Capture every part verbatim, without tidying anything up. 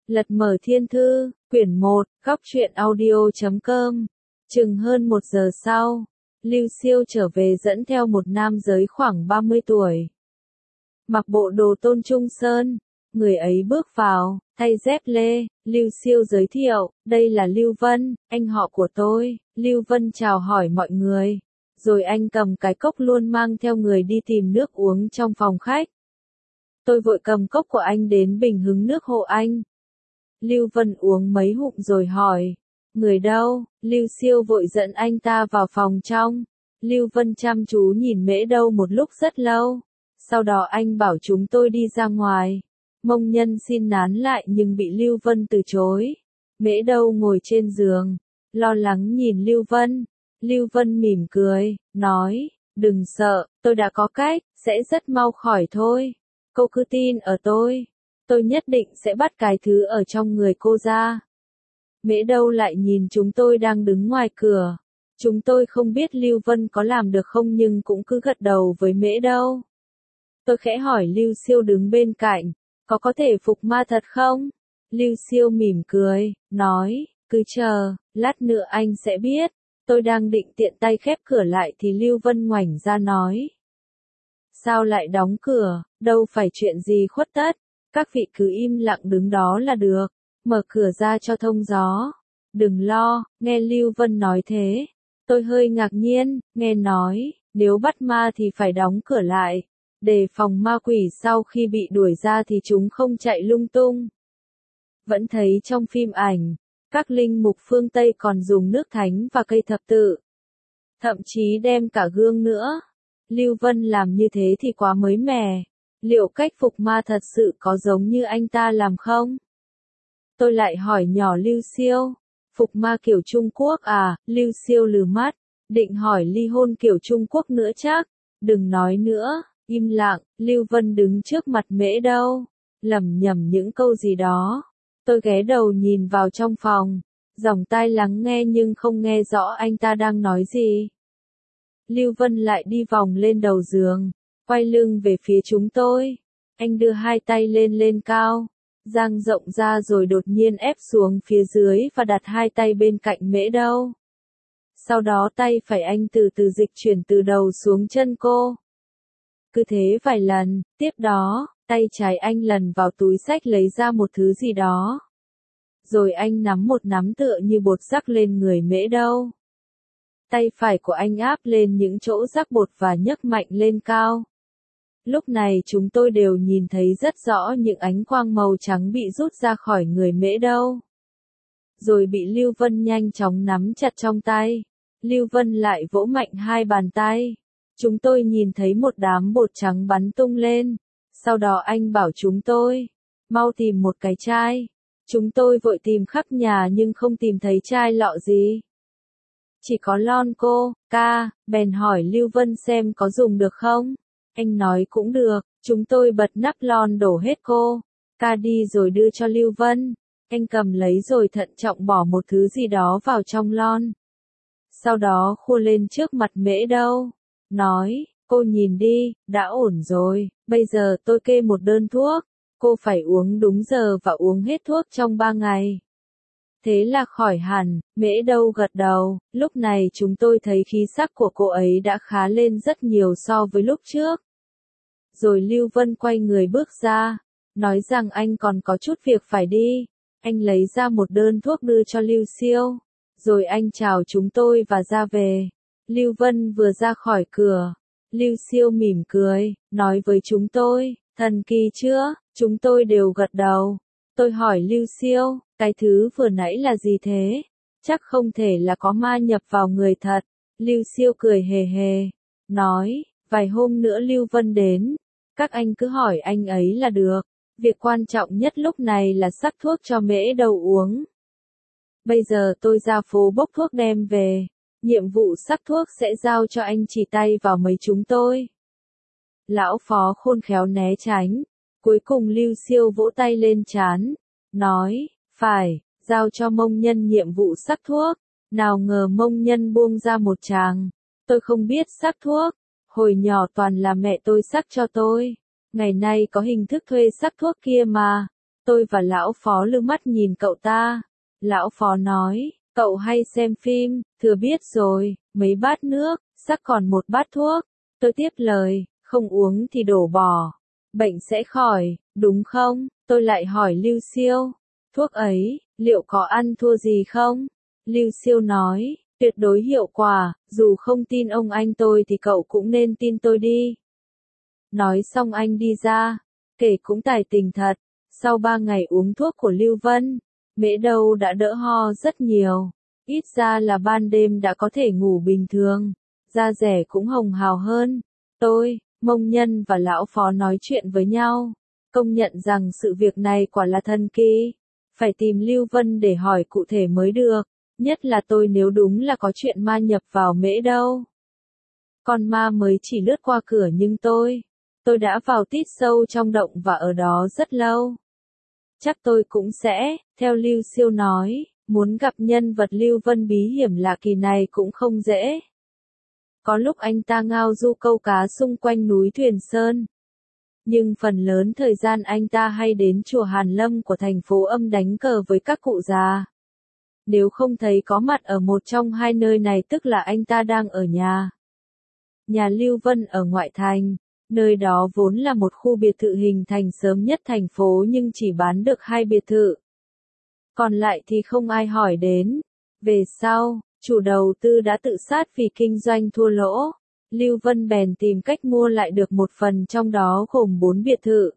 Lật mở thiên thư, quyển một, góc truyện audio chấm com. Chừng hơn một giờ sau, Lưu Siêu trở về dẫn theo một nam giới khoảng ba mươi tuổi. Mặc bộ đồ tôn trung sơn, người ấy bước vào, thay dép lê, Lưu Siêu giới thiệu, đây là Lưu Vân, anh họ của tôi. Lưu Vân chào hỏi mọi người, rồi anh cầm cái cốc luôn mang theo người đi tìm nước uống trong phòng khách. Tôi vội cầm cốc của anh đến bình hứng nước hộ anh. Lưu Vân uống mấy ngụm rồi hỏi, người đâu? Lưu Siêu vội dẫn anh ta vào phòng trong. Lưu Vân chăm chú nhìn Mễ Đâu một lúc rất lâu. Sau đó anh bảo chúng tôi đi ra ngoài. Mông Nhân xin nán lại nhưng bị Lưu Vân từ chối. Mễ Đâu ngồi trên giường, lo lắng nhìn Lưu Vân. Lưu Vân mỉm cười, nói, đừng sợ, tôi đã có cách, sẽ rất mau khỏi thôi. Cô cứ tin ở tôi. Tôi nhất định sẽ bắt cái thứ ở trong người cô ra. Mễ Đâu lại nhìn chúng tôi đang đứng ngoài cửa. Chúng tôi không biết Lưu Vân có làm được không nhưng cũng cứ gật đầu với Mễ Đâu. Tôi khẽ hỏi Lưu Siêu đứng bên cạnh, có có thể phục ma thật không? Lưu Siêu mỉm cười, nói, cứ chờ, lát nữa anh sẽ biết. Tôi đang định tiện tay khép cửa lại thì Lưu Vân ngoảnh ra nói. Sao lại đóng cửa, đâu phải chuyện gì khuất tất. Các vị cứ im lặng đứng đó là được, mở cửa ra cho thông gió. Đừng lo, nghe Lưu Vân nói thế. Tôi hơi ngạc nhiên, nghe nói, nếu bắt ma thì phải đóng cửa lại. Để phòng ma quỷ sau khi bị đuổi ra thì chúng không chạy lung tung. Vẫn thấy trong phim ảnh, các linh mục phương Tây còn dùng nước thánh và cây thập tự. Thậm chí đem cả gương nữa. Lưu Vân làm như thế thì quá mới mẻ. Liệu cách phục ma thật sự có giống như anh ta làm không? Tôi lại hỏi nhỏ Lưu Siêu. Phục ma kiểu Trung Quốc à? Lưu Siêu lừ mắt. Định hỏi ly hôn kiểu Trung Quốc nữa chắc. Đừng nói nữa. Im lặng. Lưu Vân đứng trước mặt Mễ Đâu, lẩm nhẩm những câu gì đó. Tôi ghé đầu nhìn vào trong phòng, dòng tai lắng nghe nhưng không nghe rõ anh ta đang nói gì. Lưu Vân lại đi vòng lên đầu giường, quay lưng về phía chúng tôi. Anh đưa hai tay lên lên cao, dang rộng ra rồi đột nhiên ép xuống phía dưới và đặt hai tay bên cạnh Mễ Đâu. Sau đó tay phải anh từ từ dịch chuyển từ đầu xuống chân cô. Cứ thế vài lần, tiếp đó, tay trái anh lần vào túi xách lấy ra một thứ gì đó. Rồi anh nắm một nắm tựa như bột rắc lên người Mễ Đâu. Tay phải của anh áp lên những chỗ rắc bột và nhấc mạnh lên cao. Lúc này chúng tôi đều nhìn thấy rất rõ những ánh quang màu trắng bị rút ra khỏi người Mễ Đâu. Rồi bị Lưu Vân nhanh chóng nắm chặt trong tay. Lưu Vân lại vỗ mạnh hai bàn tay. Chúng tôi nhìn thấy một đám bột trắng bắn tung lên. Sau đó anh bảo chúng tôi, mau tìm một cái chai. Chúng tôi vội tìm khắp nhà nhưng không tìm thấy chai lọ gì. Chỉ có lon cô, ca, bèn hỏi Lưu Vân xem có dùng được không. Anh nói cũng được, chúng tôi bật nắp lon đổ hết cô, ca đi rồi đưa cho Lưu Vân. Anh cầm lấy rồi thận trọng bỏ một thứ gì đó vào trong lon. Sau đó khua lên trước mặt Mễ Đâu, nói, cô nhìn đi, đã ổn rồi, bây giờ tôi kê một đơn thuốc, cô phải uống đúng giờ và uống hết thuốc trong ba ngày. Thế là khỏi hẳn. Mễ Đâu gật đầu. Lúc này chúng tôi thấy khí sắc của cô ấy đã khá lên rất nhiều so với lúc trước. Rồi Lưu Vân quay người bước ra, nói rằng anh còn có chút việc phải đi. Anh lấy ra một đơn thuốc đưa cho Lưu Siêu, rồi anh chào chúng tôi và ra về. Lưu Vân vừa ra khỏi cửa, Lưu Siêu mỉm cười, nói với chúng tôi, thần kỳ chưa? Chúng tôi đều gật đầu. Tôi hỏi Lưu Siêu, cái thứ vừa nãy là gì thế? Chắc không thể là có ma nhập vào người thật. Lưu Siêu cười hề hề, nói, vài hôm nữa Lưu Vân đến, các anh cứ hỏi anh ấy là được. Việc quan trọng nhất lúc này là sắc thuốc cho Mễ Đâu uống. Bây giờ tôi ra phố bốc thuốc đem về. Nhiệm vụ sắc thuốc sẽ giao cho anh chỉ tay vào mấy chúng tôi. Lão phó khôn khéo né tránh. Cuối cùng Lưu Siêu vỗ tay lên trán, nói, phải, giao cho Mông Nhân nhiệm vụ sắc thuốc. Nào ngờ Mông Nhân buông ra một tràng. Tôi không biết sắc thuốc. Hồi nhỏ toàn là mẹ tôi sắc cho tôi. Ngày nay có hình thức thuê sắc thuốc kia mà. Tôi và lão phó lư mắt nhìn cậu ta. Lão phó nói, cậu hay xem phim, thừa biết rồi, mấy bát nước, sắc còn một bát thuốc. Tôi tiếp lời, không uống thì đổ bỏ. Bệnh sẽ khỏi, đúng không? Tôi lại hỏi Lưu Siêu, thuốc ấy, liệu có ăn thua gì không? Lưu Siêu nói, tuyệt đối hiệu quả, dù không tin ông anh tôi thì cậu cũng nên tin tôi đi. Nói xong anh đi ra, kể cũng tài tình thật, sau ba ngày uống thuốc của Lưu Vân, Mễ Đâu đã đỡ ho rất nhiều, ít ra là ban đêm đã có thể ngủ bình thường, da dẻ cũng hồng hào hơn. Tôi, Mông Nhân và lão phó nói chuyện với nhau, công nhận rằng sự việc này quả là thần kỳ, phải tìm Lưu Vân để hỏi cụ thể mới được, nhất là tôi nếu đúng là có chuyện ma nhập vào Mễ Đâu. Con ma mới chỉ lướt qua cửa nhưng tôi, tôi đã vào tít sâu trong động và ở đó rất lâu. Chắc tôi cũng sẽ, theo Lưu Siêu nói, muốn gặp nhân vật Lưu Vân bí hiểm lạ kỳ này cũng không dễ. Có lúc anh ta ngao du câu cá xung quanh núi Thuyền Sơn. Nhưng phần lớn thời gian anh ta hay đến chùa Hàn Lâm của thành phố Âm đánh cờ với các cụ già. Nếu không thấy có mặt ở một trong hai nơi này tức là anh ta đang ở nhà. Nhà Lưu Vân ở ngoại thành, nơi đó vốn là một khu biệt thự hình thành sớm nhất thành phố nhưng chỉ bán được hai biệt thự. Còn lại thì không ai hỏi đến. Về sau, chủ đầu tư đã tự sát vì kinh doanh thua lỗ. Lưu Vân bèn tìm cách mua lại được một phần trong đó gồm bốn biệt thự.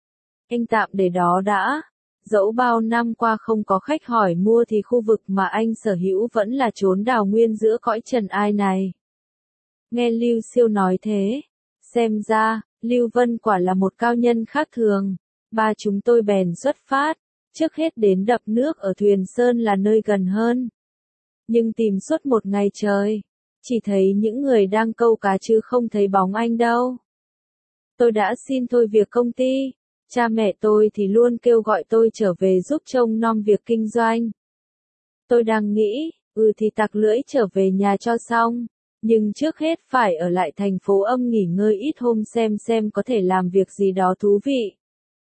Anh tạm để đó đã. Dẫu bao năm qua không có khách hỏi mua thì khu vực mà anh sở hữu vẫn là chốn đào nguyên giữa cõi trần ai này. Nghe Lưu Siêu nói thế, xem ra, Lưu Vân quả là một cao nhân khác thường. Ba chúng tôi bèn xuất phát, trước hết đến đập nước ở Thuyền Sơn là nơi gần hơn. Nhưng tìm suốt một ngày trời, chỉ thấy những người đang câu cá chứ không thấy bóng anh đâu. Tôi đã xin thôi việc công ty, cha mẹ tôi thì luôn kêu gọi tôi trở về giúp trông nom việc kinh doanh. Tôi đang nghĩ, ừ thì tặc lưỡi trở về nhà cho xong. Nhưng trước hết phải ở lại thành phố Âm nghỉ ngơi ít hôm xem xem có thể làm việc gì đó thú vị.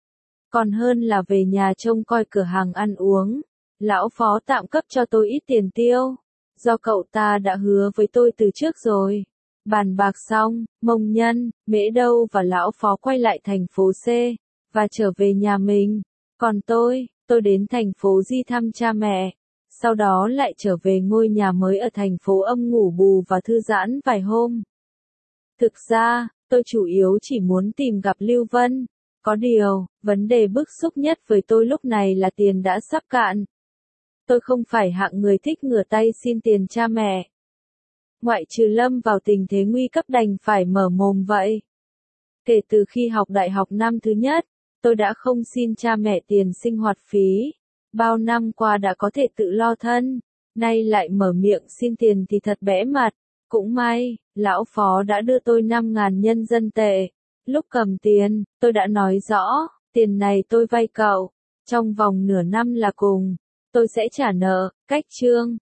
Còn hơn là về nhà trông coi cửa hàng ăn uống. Lão phó tạm cấp cho tôi ít tiền tiêu, do cậu ta đã hứa với tôi từ trước rồi. Bàn bạc xong, Mông Nhân, Mễ Đâu và lão phó quay lại thành phố C, và trở về nhà mình. Còn tôi, tôi đến thành phố Di thăm cha mẹ. Sau đó lại trở về ngôi nhà mới ở thành phố Âm ngủ bù và thư giãn vài hôm. Thực ra, tôi chủ yếu chỉ muốn tìm gặp Lưu Vân. Có điều, vấn đề bức xúc nhất với tôi lúc này là tiền đã sắp cạn. Tôi không phải hạng người thích ngửa tay xin tiền cha mẹ. Ngoại trừ lâm vào tình thế nguy cấp đành phải mở mồm vậy. Kể từ khi học đại học năm thứ nhất, tôi đã không xin cha mẹ tiền sinh hoạt phí. Bao năm qua đã có thể tự lo thân, nay lại mở miệng xin tiền thì thật bẽ mặt. Cũng may, lão phó đã đưa tôi năm ngàn nhân dân tệ. Lúc cầm tiền, tôi đã nói rõ, tiền này tôi vay cậu, trong vòng nửa năm là cùng, tôi sẽ trả nợ, cách chương.